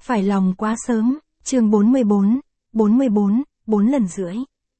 Phải lòng quá sớm, chương 44, 4 lần rưỡi.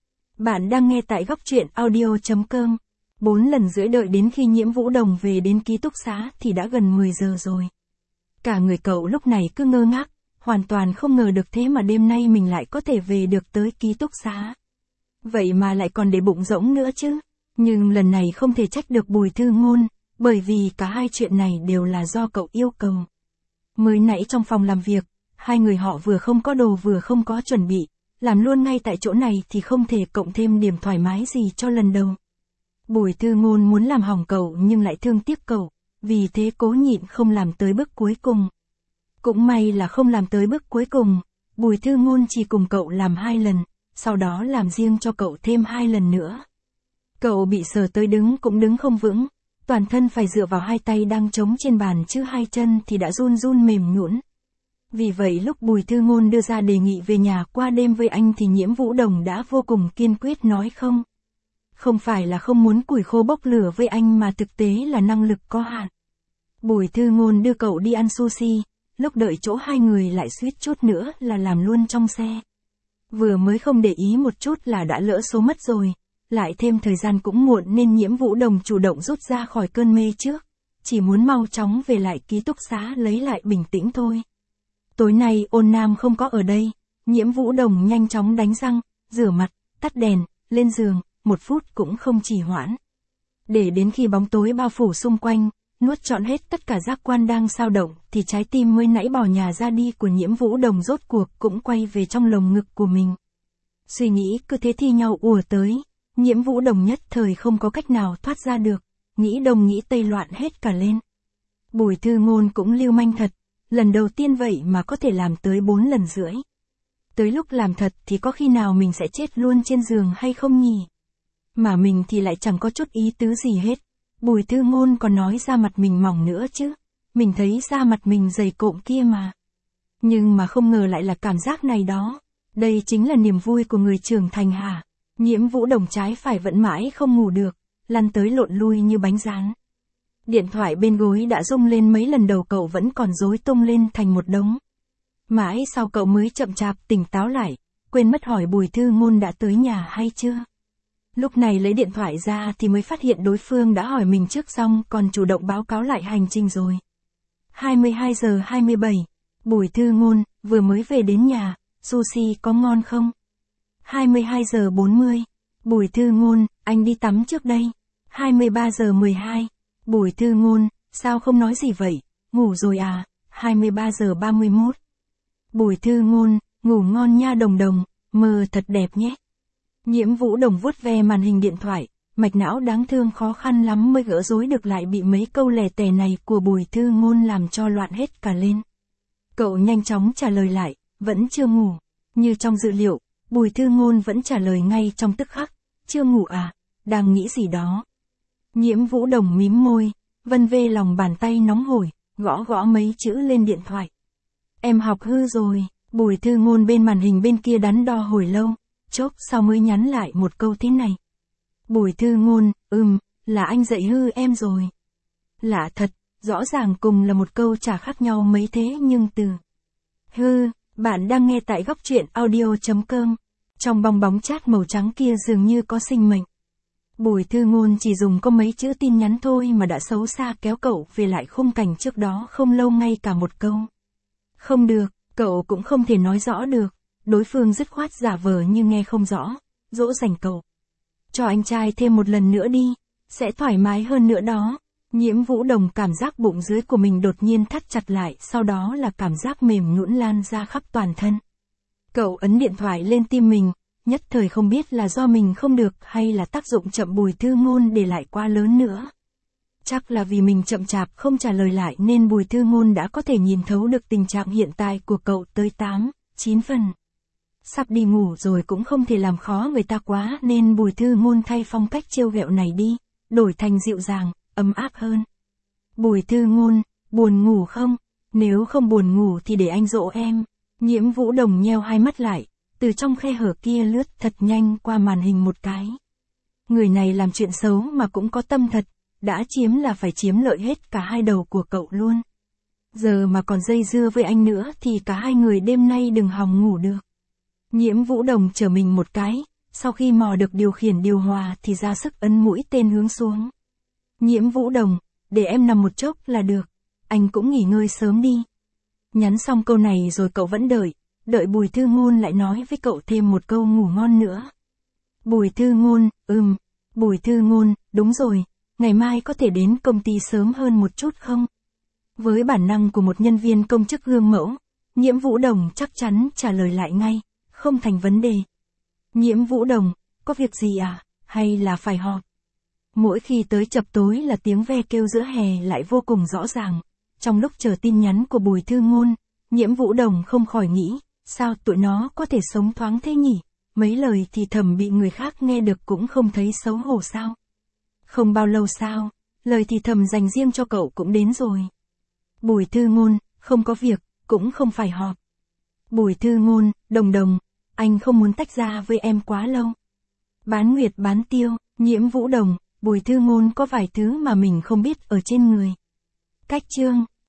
Bạn đang nghe tại góc truyện audio.com. 4 lần rưỡi đợi đến khi Nhiễm Vũ Đồng về đến ký túc xá thì đã gần 10 giờ rồi. Cả người cậu lúc này cứ ngơ ngác, hoàn toàn không ngờ được thế mà đêm nay mình lại có thể về được tới ký túc xá. Vậy mà lại còn để bụng rỗng nữa chứ. Nhưng lần này không thể trách được Bùi Thư Ngôn, bởi vì cả hai chuyện này đều là do cậu yêu cầu. Mới nãy trong phòng làm việc, hai người họ vừa không có đồ vừa không có chuẩn bị, làm luôn ngay tại chỗ này thì không thể cộng thêm điểm thoải mái gì cho lần đầu. Bùi Thư Ngôn muốn làm hỏng cậu nhưng lại thương tiếc cậu, vì thế cố nhịn không làm tới bước cuối cùng. Cũng may là không làm tới bước cuối cùng, Bùi Thư Ngôn chỉ cùng cậu làm 2 lần, sau đó làm riêng cho cậu thêm 2 lần nữa. Cậu bị sờ tới đứng cũng đứng không vững, toàn thân phải dựa vào 2 tay đang chống trên bàn chứ 2 chân thì đã run run mềm nhũn. Vì vậy lúc Bùi Thư Ngôn đưa ra đề nghị về nhà qua đêm với anh thì Nhiễm Vũ Đồng đã vô cùng kiên quyết nói không. Không phải là không muốn củi khô bốc lửa với anh mà thực tế là năng lực có hạn. Bùi Thư Ngôn đưa cậu đi ăn sushi, lúc đợi chỗ hai người lại suýt chút nữa là làm luôn trong xe. Vừa mới không để ý một chút là đã lỡ số mất rồi, lại thêm thời gian cũng muộn nên Nhiễm Vũ Đồng chủ động rút ra khỏi cơn mê trước, chỉ muốn mau chóng về lại ký túc xá lấy lại bình tĩnh thôi. Tối nay Ôn Nam không có ở đây, Nhiễm Vũ Đồng nhanh chóng đánh răng, rửa mặt, tắt đèn, lên giường, 1 phút cũng không trì hoãn. Để đến khi bóng tối bao phủ xung quanh, nuốt trọn hết tất cả giác quan đang xao động thì trái tim mới nãy bỏ nhà ra đi của Nhiễm Vũ Đồng rốt cuộc cũng quay về trong lồng ngực của mình. Suy nghĩ cứ thế thi nhau ùa tới, Nhiễm Vũ Đồng nhất thời không có cách nào thoát ra được, nghĩ đông nghĩ tây loạn hết cả lên. Bùi Thư Ngôn cũng lưu manh thật, lần đầu tiên vậy mà có thể làm tới 4 lần rưỡi. Tới lúc làm thật thì có khi nào mình sẽ chết luôn trên giường hay không nhỉ? Mà mình thì lại chẳng có chút ý tứ gì hết. Bùi Thư Ngôn còn nói da mặt mình mỏng nữa chứ. Mình thấy da mặt mình dày cộm kia mà. Nhưng mà không ngờ lại là cảm giác này đó. Đây chính là niềm vui của người trưởng thành hả? Nhiễm Vũ Đồng trái phải vẫn mãi không ngủ được, lăn tới lộn lui như bánh rán. Điện thoại bên gối đã rung lên mấy lần đầu cậu vẫn còn rối tung lên thành một đống. Mãi sau cậu mới chậm chạp tỉnh táo lại, quên mất hỏi Bùi Thư Ngôn đã tới nhà hay chưa. Lúc này lấy điện thoại ra thì mới phát hiện đối phương đã hỏi mình trước xong còn chủ động báo cáo lại hành trình rồi. 22 giờ 27, Bùi Thư Ngôn, vừa mới về đến nhà, sushi có ngon không? 22 giờ 40, Bùi Thư Ngôn, anh đi tắm trước đây. 23 giờ 12, Bùi Thư Ngôn, sao không nói gì vậy, ngủ rồi à? 23 giờ 31, Bùi Thư Ngôn, ngủ ngon nha Đồng Đồng, mơ thật đẹp nhé. Nhiễm Vũ Đồng vuốt ve màn hình điện thoại, mạch não đáng thương khó khăn lắm mới gỡ rối được lại bị mấy câu lẻ tẻ này của Bùi Thư Ngôn làm cho loạn hết cả lên. Cậu nhanh chóng trả lời lại, vẫn chưa ngủ. Như trong dự liệu, Bùi Thư Ngôn vẫn trả lời ngay trong tức khắc, chưa ngủ à, đang nghĩ gì đó. Nhiễm Vũ Đồng mím môi, vân vê lòng bàn tay nóng hổi, gõ gõ mấy chữ lên điện thoại. Em học hư rồi, Bùi Thư Ngôn bên màn hình bên kia đắn đo hồi lâu, chốc sau mới nhắn lại một câu thế này. Bùi Thư Ngôn, là anh dạy hư em rồi. Lạ thật, rõ ràng cùng là một câu chả khác nhau mấy thế nhưng từ hư, bạn đang nghe tại góc truyện audio.com. Trong bong bóng chat màu trắng kia dường như có sinh mệnh. Bùi Thư Ngôn chỉ dùng có mấy chữ tin nhắn thôi mà đã xấu xa kéo cậu về lại khung cảnh trước đó không lâu ngay cả một câu. Không được, cậu cũng không thể nói rõ được. Đối phương dứt khoát giả vờ như nghe không rõ, dỗ dành cậu. Cho anh trai thêm một lần nữa đi, sẽ thoải mái hơn nữa đó. Nhiễm Vũ Đồng cảm giác bụng dưới của mình đột nhiên thắt chặt lại, sau đó là cảm giác mềm nhũn lan ra khắp toàn thân. Cậu ấn điện thoại lên tim mình, nhất thời không biết là do mình không được hay là tác dụng chậm Bùi Thư Ngôn để lại quá lớn nữa. Chắc là vì mình chậm chạp không trả lời lại nên Bùi Thư Ngôn đã có thể nhìn thấu được tình trạng hiện tại của cậu tới 8-9 phần. Sắp đi ngủ rồi cũng không thể làm khó người ta quá nên Bùi Thư Ngôn thay phong cách trêu ghẹo này đi, đổi thành dịu dàng, ấm áp hơn. Bùi Thư Ngôn, buồn ngủ không? Nếu không buồn ngủ thì để anh dỗ em. Nhiễm Vũ Đồng nheo hai mắt lại, từ trong khe hở kia lướt thật nhanh qua màn hình một cái. Người này làm chuyện xấu mà cũng có tâm thật, đã chiếm là phải chiếm lợi hết cả hai đầu của cậu luôn. Giờ mà còn dây dưa với anh nữa thì cả hai người đêm nay đừng hòng ngủ được. Nhiễm Vũ Đồng trở mình một cái, sau khi mò được điều khiển điều hòa thì ra sức ấn mũi tên hướng xuống. Nhiễm Vũ Đồng, để em nằm một chốc là được, anh cũng nghỉ ngơi sớm đi. Nhắn xong câu này rồi cậu vẫn đợi Bùi Thư Ngôn lại nói với cậu thêm một câu ngủ ngon nữa. Bùi Thư Ngôn, Bùi Thư Ngôn, đúng rồi, ngày mai có thể đến công ty sớm hơn một chút không? Với bản năng của một nhân viên công chức gương mẫu, Nhiễm Vũ Đồng chắc chắn trả lời lại ngay, không thành vấn đề. Nhiễm Vũ Đồng, có việc gì à, hay là phải họp? Mỗi khi tới chập tối là tiếng ve kêu giữa hè lại vô cùng rõ ràng. Trong lúc chờ tin nhắn của Bùi Thư Ngôn, Nhiễm Vũ Đồng không khỏi nghĩ, sao tụi nó có thể sống thoáng thế nhỉ? Mấy lời thì thầm bị người khác nghe được cũng không thấy xấu hổ sao? Không bao lâu sau, lời thì thầm dành riêng cho cậu cũng đến rồi. Bùi Thư Ngôn, không có việc, cũng không phải họp. Bùi Thư Ngôn, Đồng, anh không muốn tách ra với em quá lâu. Bán nguyệt bán tiêu, Nhiễm Vũ Đồng, Bùi Thư Ngôn có vài thứ mà mình không biết ở trên người. Cách chương